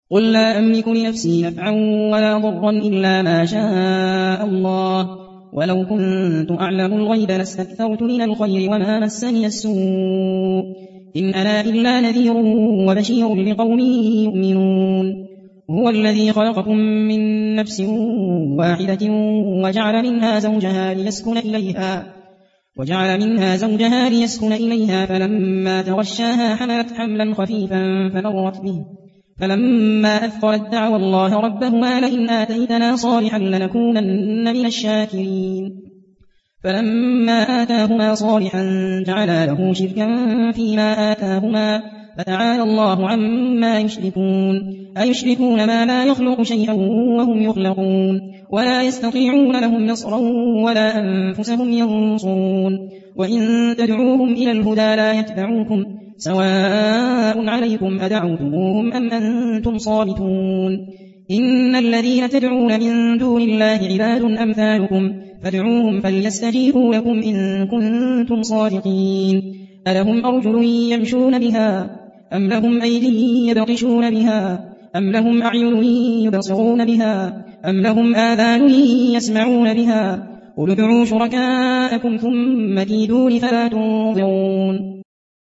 قل لا أملك لنفسي نفعا ولا ضرا إلا ما شاء الله ولو كنت أعلم الغيب لاستكثرت من الخير وما مسني السوء إن أنا إلا نذير وبشير لقوم يؤمنون هو الذي خلقكم من نفس واحدة وجعل منها زوجها ليسكن إليها فلما تغشاها حملت حملا خفيفا فمرت به فلما أثقلت دعوا الله ربهما لئن آتيتنا صالحا لنكونن من الشاكرين فلما آتاهما صالحا جعلا له شركا فيما آتاهما فتعالى الله عما يشركون أيشركون ما لا يخلق شيئا وهم يخلقون ولا يستطيعون لهم نصرا ولا أنفسهم ينصرون وإن تدعوهم إلى الهدى لا يتبعوكم سواء عليكم أدعوتموهم أم أنتم صامتون إن الذين تدعون من دون الله عباد أمثالكم فادعوهم فليستجيبوا لكم إن كنتم صادقين ألهم أرجل يمشون بها أم لهم أيدي يبطشون بها أم لهم أعين يبصرون بها أم لهم آذان يسمعون بها قل ادعوا شركاءكم ثم كيدون فلا تنظرون